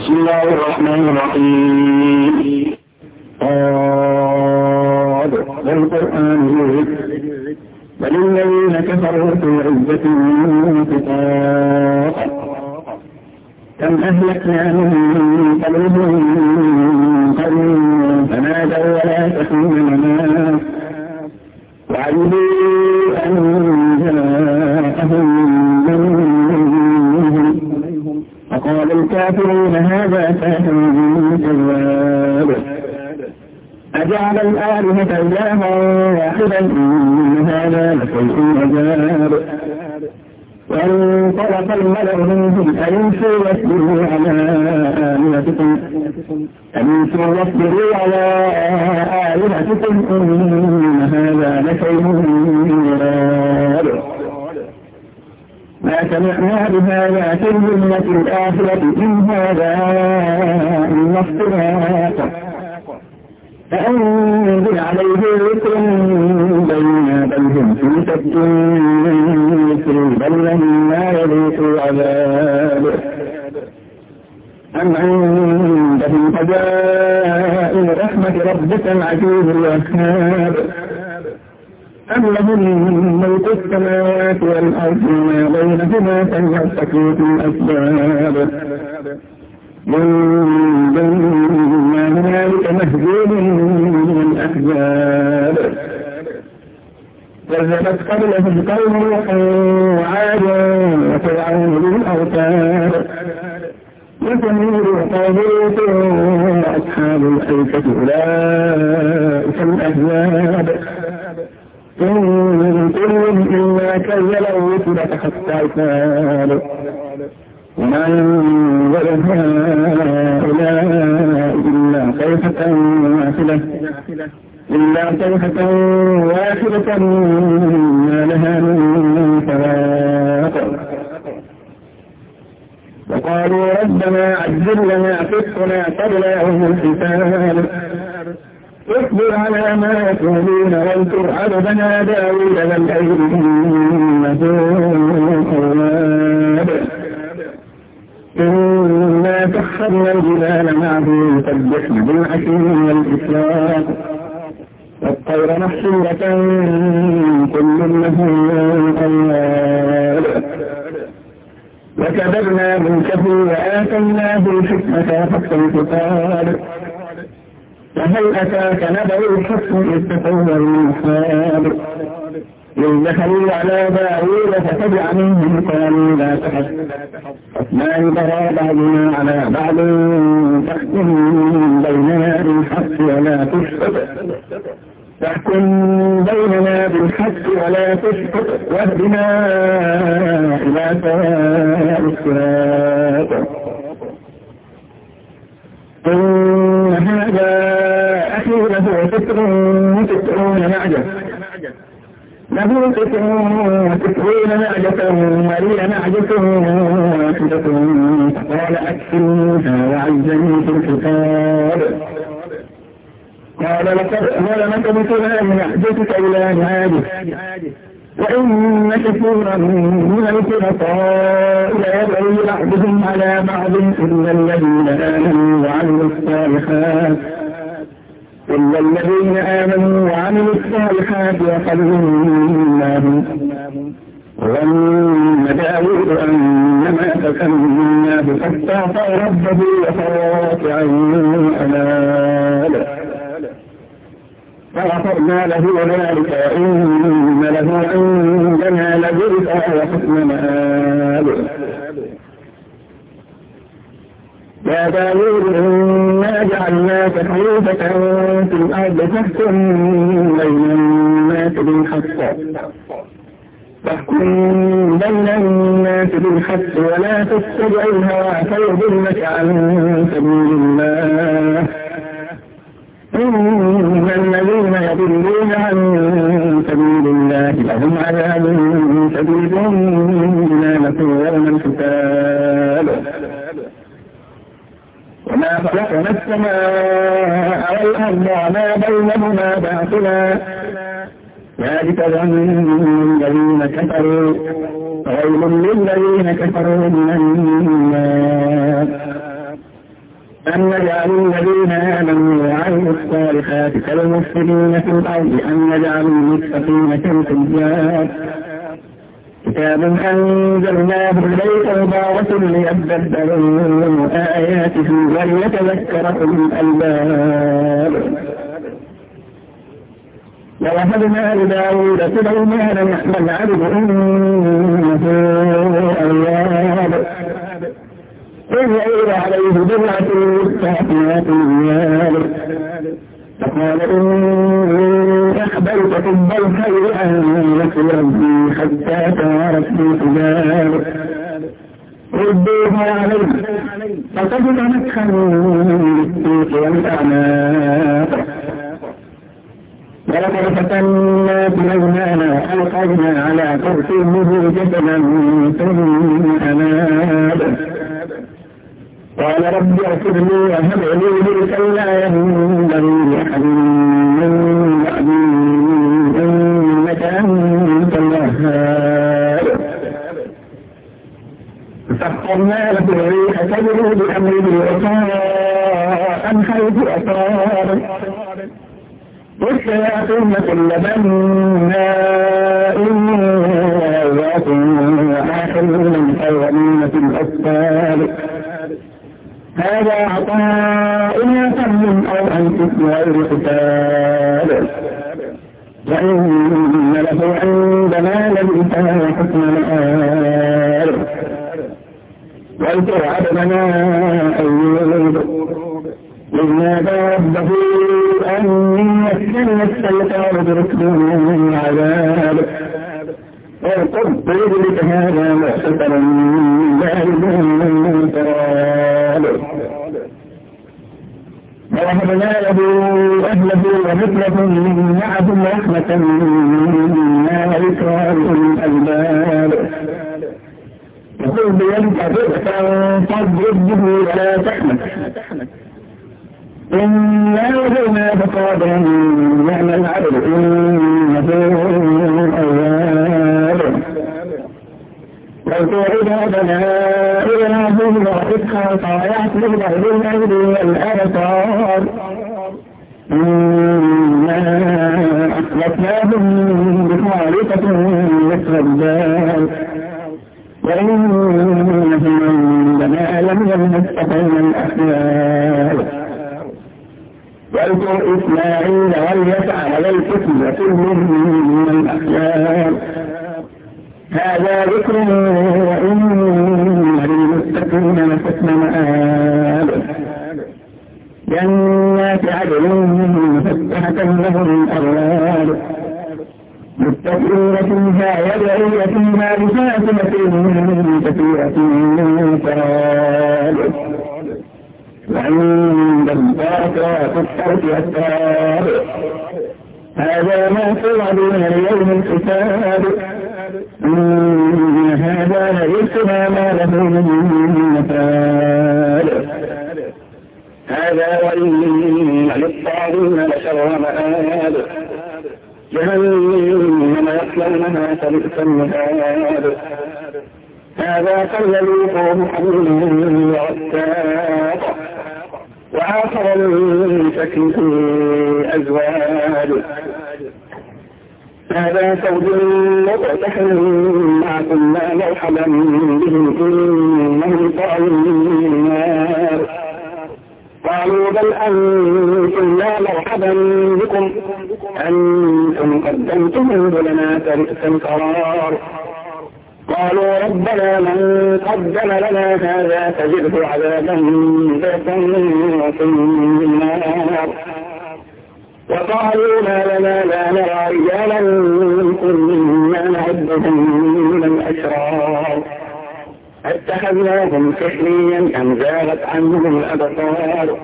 بسم الله الرحمن الرحيم. والقرآن الذكر بل الذين كفروا في عزة انقطاع كم أهلكنا من قبلهم من قرن فنادوا ولا تحين مناص وعجبوا أن جاءهم منهم فقال الكافرون هذا ساحر كذاب أجعل الآلهة إلها واحدا إن هذا لشيء عجاب وانطلق الملأ منهم أيمشوا واصبروا على آلهتكم إن هذا لشيء مراد ما سمعنا بهذا في الملة الآخرة إن هذا إلا افتراء فأنزل عليه ذكر بين بل هم في شك بل لما يذوقوا عذاب أم عندهم خزائن رحمة ربك العزيز الوهاب أم لهم ملك السماوات والأرض وما بينهما فليرتقوا في الأسباب ما هنالك مهزوم من الأحزاب كذبت قبلهم قوم نوح وعاد وفرعون بالأوتاد وثمود وقوم لوط وأصحاب الأيكة أولئك الأحزاب إن كل إلا كذب الرسل فحتى كانوا وما ينظر هؤلاء إلا صيحة واحدة ما لها من فواق وقالوا ربنا عجل لنا قسطنا قبل يوم الحساب اصبر على ما يقولون واذكر عبدنا داود ذا الأيد إنه أواب إنا سخرنا الجبال معه يسبحن بالعشي والإشراق والطير محشورة كل له أواب وكذبنا بالكفر وآتيناه الحكمة وحق الخطاب فهل أتاك نبأ الحكم إذ تطور المحاب إذ دخلوا على داوود ففزع منهم قالوا لا تخف ما يبرى بعضنا على بعض فاحكم بيننا بالحق ولا تشفق واهدنا إلى سواء الصراط إن هذا أخي له 90 نعجة ولي نعجة واحدة فقال أكفلنيها وعزني في الخطاب قال لقد أملك نعجتك إلى نعاجه وإن كثيرا من الخلطاء ليبغي بعضهم على بعض إلا الذين آمنوا وعملوا الصالحات وقلهم وظن داود أنما فتناه فاستغفر ربه وخر أناب فغفرنا له ذلك وإن له عندنا لزلفى وحسن مآب يا داود إنا جعلناك خليفة في الأرض فاحكم بين الناس بالحق ولا تتبع الهوى فيضلك عن سبيل الله إن الذين يضلون عن سبيل الله لهم عذاب شديد بما نسوا يوم الحساب وما خلقنا السماء والأرض وما بينهما باطلا ذلك ظن الذين كفروا وويل للذين كفروا من النار أن نجعل الذين آمنوا وعملوا الصالحات كالمفسدين في الأرض أم نجعل المتقين كالفجار كتاب أنزلناه إليك مبارك ليدبروا آياته وليتذكر أولو الألباب ووهبنا لداود سليمان نعم العبد إنه أواب إذ يعيد عليه بضعة الساحنات الريال فقال إني أحببت حب الخير عن ذكر ربي حتى توارت في حجاب ردوها عليه فقد تمكن بالسوق والأعناق ولقد فتنا سليمان وألقينا على كرسيه جسدا ثم أناب قال رب اغفر لي وهب لي ملكا لا ينبغي لأحد من بعدي إنك أنت الوهاب فسخرنا له الريح تجري بأمره رخاء حيث أصاب والشياطين كل بناء وغواص وآخرين مقرنين في الأسفار هذا عطاؤنا فمن أو أنفس غير حساب وإن له عندنا لزلفى وحسن مآب واذكر عبدنا أيوب إذ نادى ربه أني مسني الشيطان بركب من عذاب وارقب برجلك هذا معتقلا بارد تراب ووهبنا له أهله ومثلهم معهم رحمة منا وذكرى لأولي الألباب وخذ بيدك ضغطا فاضرب به ولا تحنث إنا وجدنا فقادا نعم العبد إنه أواب واذكر عبادنا إبراهيم وإسحاق ويعقوب أولي الأيدي والأبصار إنا أخلصناهم بخالصة مثل الدار وإنهم عندنا لمن المتقين الأخيار واذكر إسماعيل واليسع والكفل كل من الأخيار هذا ذكر وإن للمتقين لحسن مآب جنات عدن مفتحة لهم الأبواب متكئين فيها يدعون فيها بفاكهة كثيرة شراب وعند الباقرات الصوت أسراب هذا ما توعدون ليوم الحساب إن هذا لرزقنا ما له من نفاد هذا وإن للطاغين لشر مآب جهنم يصلونها فبئس المهاد هذا فليذوقوه حميم وغساق وآخر من شكله أزواج هذا فوج مقتحم معكم لا مرحبا بهم إنهم طعوا النار قالوا بل أنتم لا مرحبا بكم أنتم قدمتموه لنا فبئس القرار قالوا ربنا من قدم لنا هذا فزده عذابا ضعفا وفي النار وقالوا ما لنا لا نرى رجالا كنا نعدهم من الأشرار اتخذناهم سحريا أم زاغت عنهم الأبصار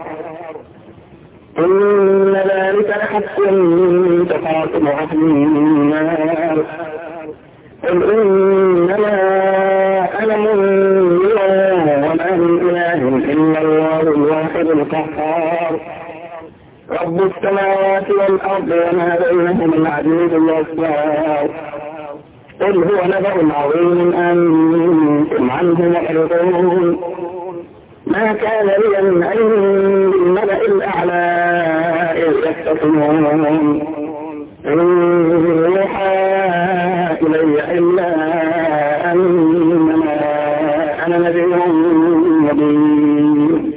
إن ذلك لحق تخاصم أهل النار قل إنما أنا منذر وما من إله إلا الله الواحد القهار رب السماوات والأرض وما بينهما العزيز الغفار قل هو نبأ عظيم أنتم عنه معرضون ما كان لي من علم بالملأ الأعلى إذ يختصمون إن يوحى إلي إلا أنما أنا نذير مبين.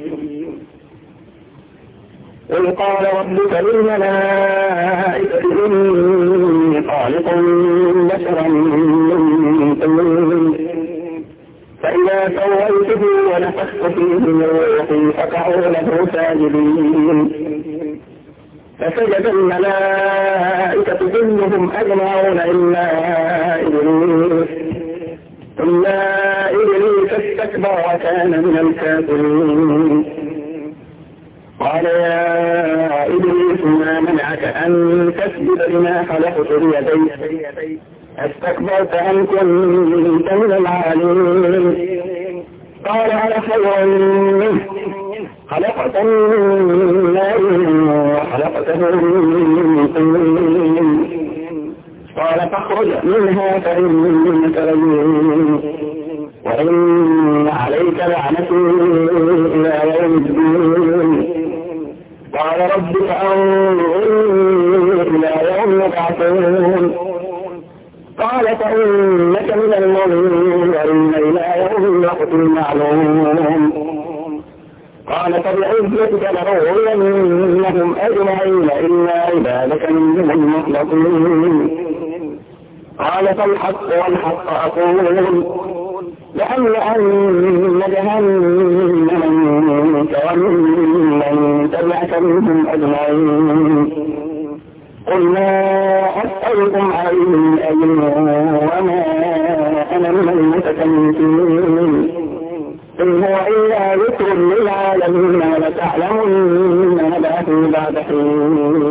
إذ قال ربك للملائكة إني خالق بشرا من طين فإذا سويته ونفخت فيه من روحي فقعوا له ساجدين فسجد الملائكة كلهم أجمعون إلا إبليس استكبر وكان من الكافرين. قال يا إبليس ما منعك أن تسجد لما خلقت بيدي استكبرت أم كنت من العالمين؟ قال أنا خير منه خلقتني من نار وخلقته من طين قال فاخرج منها فإنك رجيم وإن عليك لعنتي إلى يوم الدين. قال رب فأنظرني إلى يوم يبعثون قال فإنك من المنظرين إلى يوم الوقت المعلوم. قال فبعزتك لأغوينهم أجمعين إلا عبادك منهم المخلصين. قال فالحق والحق أقول لأملأن جهنم منك وممن تبعك منهم أجمعين. قل ما أسألكم عليه من أجر وما أنا من المتكلفين إن هو إلا ذكر للعالمين ولتعلمن ما بعد حين.